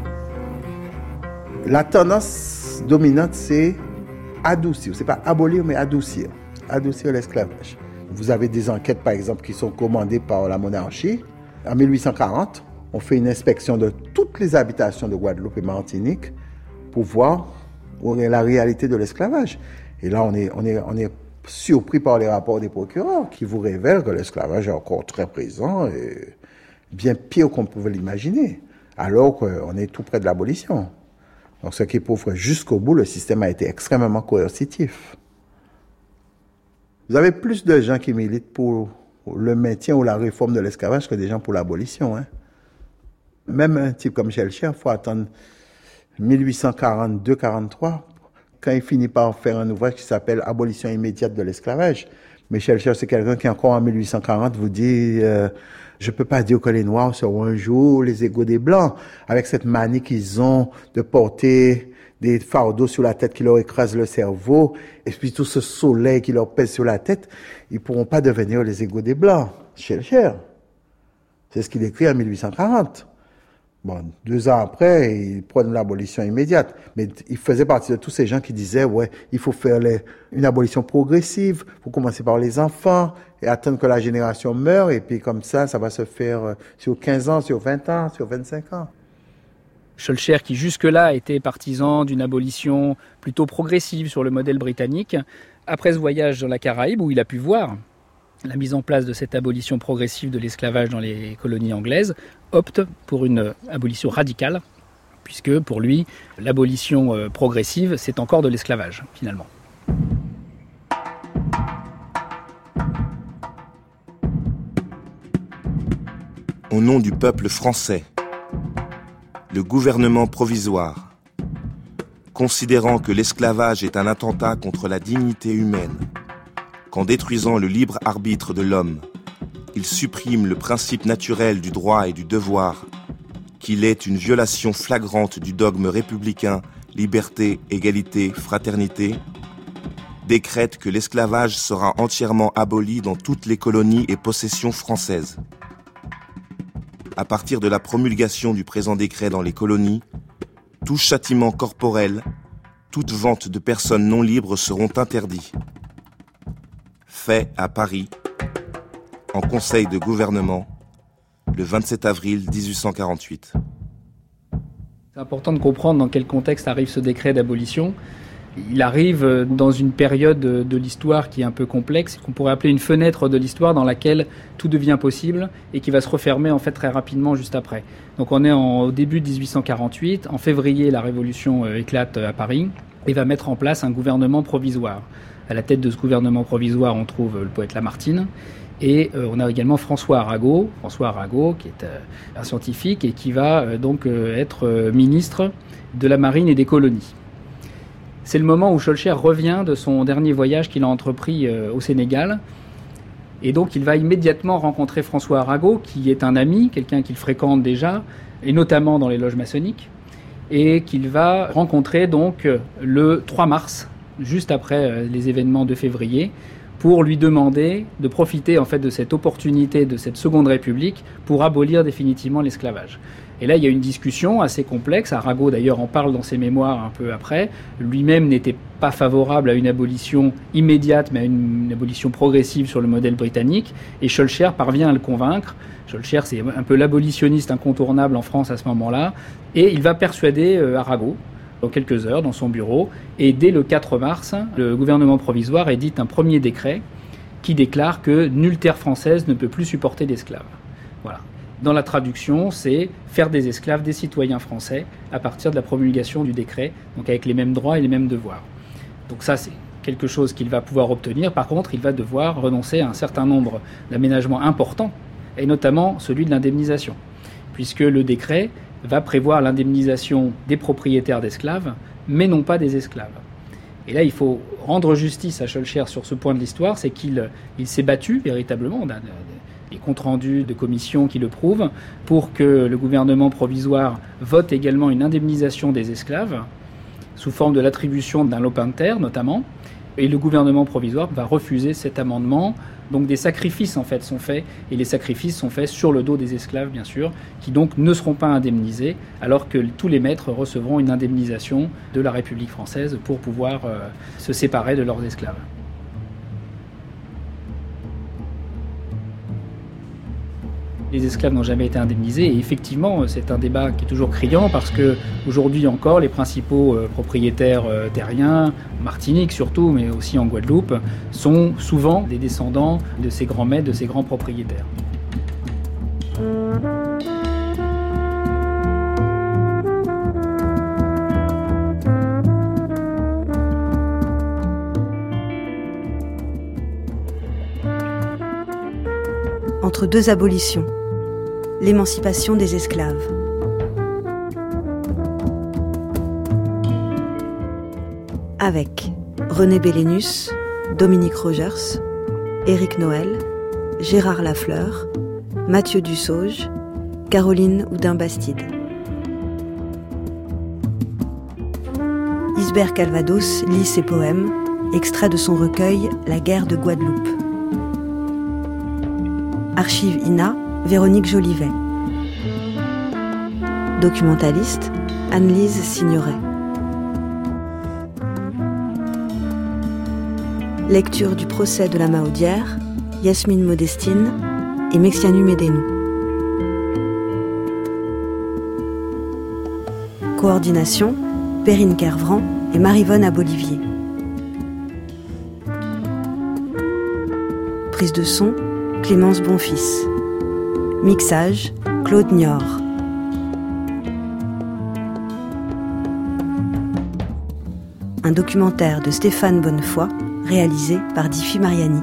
E: La tendance dominante, c'est adoucir. C'est pas abolir, mais adoucir. Adoucir l'esclavage. Vous avez des enquêtes, par exemple, qui sont commandées par la monarchie. En 1840, on fait une inspection de toutes les habitations de Guadeloupe et Martinique pour voir où est la réalité de l'esclavage. Et là, on est surpris par les rapports des procureurs qui vous révèlent que l'esclavage est encore très présent et bien pire qu'on pouvait l'imaginer, alors qu'on est tout près de l'abolition. Donc, ce qui prouve que jusqu'au bout, le système a été extrêmement coercitif. Vous avez plus de gens qui militent pour le maintien ou la réforme de l'esclavage que des gens pour l'abolition. Hein. Même un type comme Schœlcher, il faut attendre 1842-43 quand il finit par faire un ouvrage qui s'appelle « Abolition immédiate de l'esclavage ». Mais Schœlcher, c'est quelqu'un qui, encore en 1840, vous dit je peux pas dire que les Noirs seront un jour les égaux des Blancs, avec cette manie qu'ils ont de porter des fardeaux sur la tête qui leur écrasent le cerveau, et puis tout ce soleil qui leur pèse sur la tête, ils pourront pas devenir les égaux des Blancs. Schœlcher. C'est ce qu'il écrit en 1840. Bon, 2 ans après, il prône l'abolition immédiate. Mais il faisait partie de tous ces gens qui disaient, ouais, il faut faire une abolition progressive, il faut commencer par les enfants et attendre que la génération meure, et puis comme ça va se faire sur 15 ans, sur 20 ans, sur 25 ans.
M: Schœlcher, qui jusque-là était partisan d'une abolition plutôt progressive sur le modèle britannique, après ce voyage dans la Caraïbe où il a pu voir la mise en place de cette abolition progressive de l'esclavage dans les colonies anglaises, opte pour une abolition radicale, puisque pour lui, l'abolition progressive, c'est encore de l'esclavage, finalement.
K: Au nom du peuple français, le gouvernement provisoire, considérant que l'esclavage est un attentat contre la dignité humaine, qu'en détruisant le libre arbitre de l'homme, il supprime le principe naturel du droit et du devoir, qu'il est une violation flagrante du dogme républicain, liberté, égalité, fraternité, décrète que l'esclavage sera entièrement aboli dans toutes les colonies et possessions françaises. À partir de la promulgation du présent décret dans les colonies, tout châtiment corporel, toute vente de personnes non libres seront interdits. Fait à Paris, en Conseil de gouvernement, le 27 avril 1848.
M: C'est important de comprendre dans quel contexte arrive ce décret d'abolition. Il arrive dans une période de l'histoire qui est un peu complexe, qu'on pourrait appeler une fenêtre de l'histoire dans laquelle tout devient possible et qui va se refermer en fait très rapidement juste après. Donc on est au début de 1848, en février la Révolution éclate à Paris et va mettre en place un gouvernement provisoire. À la tête de ce gouvernement provisoire, on trouve le poète Lamartine et on a également François Arago qui est un scientifique et qui va donc être ministre de la Marine et des colonies. C'est le moment où Schœlcher revient de son dernier voyage qu'il a entrepris au Sénégal. Et donc il va immédiatement rencontrer François Arago, qui est un ami, quelqu'un qu'il fréquente déjà, et notamment dans les loges maçonniques, et qu'il va rencontrer donc le 3 mars, juste après les événements de février, pour lui demander de profiter en fait de cette opportunité de cette Seconde République pour abolir définitivement l'esclavage. Et là, il y a une discussion assez complexe. Arago, d'ailleurs, en parle dans ses mémoires un peu après. Lui-même n'était pas favorable à une abolition immédiate, mais à une abolition progressive sur le modèle britannique. Et Schœlcher parvient à le convaincre. Schœlcher, c'est un peu l'abolitionniste incontournable en France à ce moment-là. Et il va persuader Arago, dans quelques heures, dans son bureau. Et dès le 4 mars, le gouvernement provisoire édite un premier décret qui déclare que nulle terre française ne peut plus supporter d'esclaves. Voilà. Dans la traduction, c'est faire des esclaves des citoyens français à partir de la promulgation du décret, donc avec les mêmes droits et les mêmes devoirs. Donc ça, c'est quelque chose qu'il va pouvoir obtenir. Par contre, il va devoir renoncer à un certain nombre d'aménagements importants, et notamment celui de l'indemnisation, puisque le décret va prévoir l'indemnisation des propriétaires d'esclaves, mais non pas des esclaves. Et là, il faut rendre justice à Schœlcher sur ce point de l'histoire, c'est qu'il s'est battu véritablement. On a des comptes rendus de commission qui le prouvent, pour que le gouvernement provisoire vote également une indemnisation des esclaves, sous forme de l'attribution d'un lopin de terre notamment, et le gouvernement provisoire va refuser cet amendement. Donc des sacrifices en fait sont faits, et les sacrifices sont faits sur le dos des esclaves bien sûr, qui donc ne seront pas indemnisés, alors que tous les maîtres recevront une indemnisation de la République française pour pouvoir se séparer de leurs esclaves. Les esclaves n'ont jamais été indemnisés, et effectivement c'est un débat qui est toujours criant, parce que aujourd'hui encore les principaux propriétaires terriens, en Martinique surtout, mais aussi en Guadeloupe, sont souvent des descendants de ces grands maîtres, de ces grands propriétaires.
F: Entre deux abolitions, l'émancipation des esclaves. Avec René Bellénus, Dominique Rogers, Éric Noël, Gérard Lafleur, Mathieu Dussauge, Caroline Houdin-Bastide. Isbert Calvados lit ses poèmes, extraits de son recueil La guerre de Guadeloupe. Archives INA, Véronique Jolivet. Documentaliste, Anne-Lise Signoret. Lecture du procès de la Mahaudière, Yasmine Modestine et Mexianu Médénou. Coordination, Perrine Kervran et Marivonne Abolivier. Prise de son, Clémence Bonfils. Mixage, Claude Niort. Un documentaire de Stéphane Bonnefoy, réalisé par Diffie Mariani.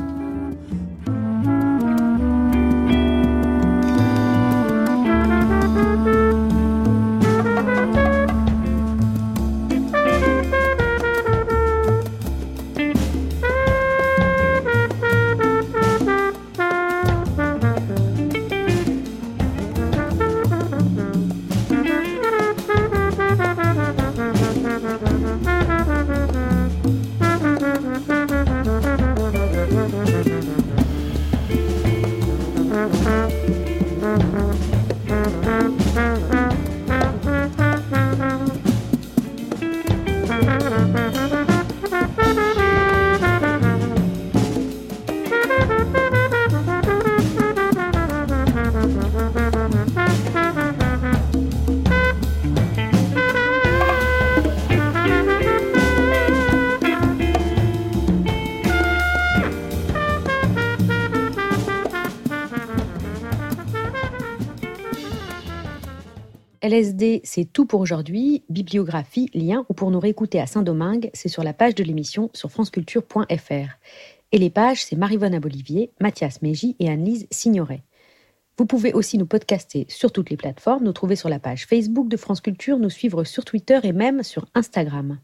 A: LSD, c'est tout pour aujourd'hui. Bibliographie, lien ou pour nous réécouter à Saint-Domingue, c'est sur la page de l'émission sur franceculture.fr. Et les pages, c'est Marivonne Abolivier, Mathias Mégy et Anne-Lise Signoret. Vous pouvez aussi nous podcaster sur toutes les plateformes, nous trouver sur la page Facebook de France Culture, nous suivre sur Twitter et même sur Instagram.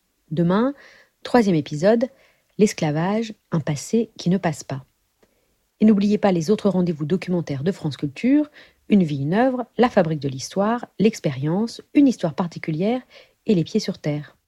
A: Demain, 3e épisode, l'esclavage, un passé qui ne passe pas. Et n'oubliez pas les autres rendez-vous documentaires de France Culture, Une vie, une œuvre, La fabrique de l'histoire, L'expérience, Une histoire particulière et Les pieds sur terre.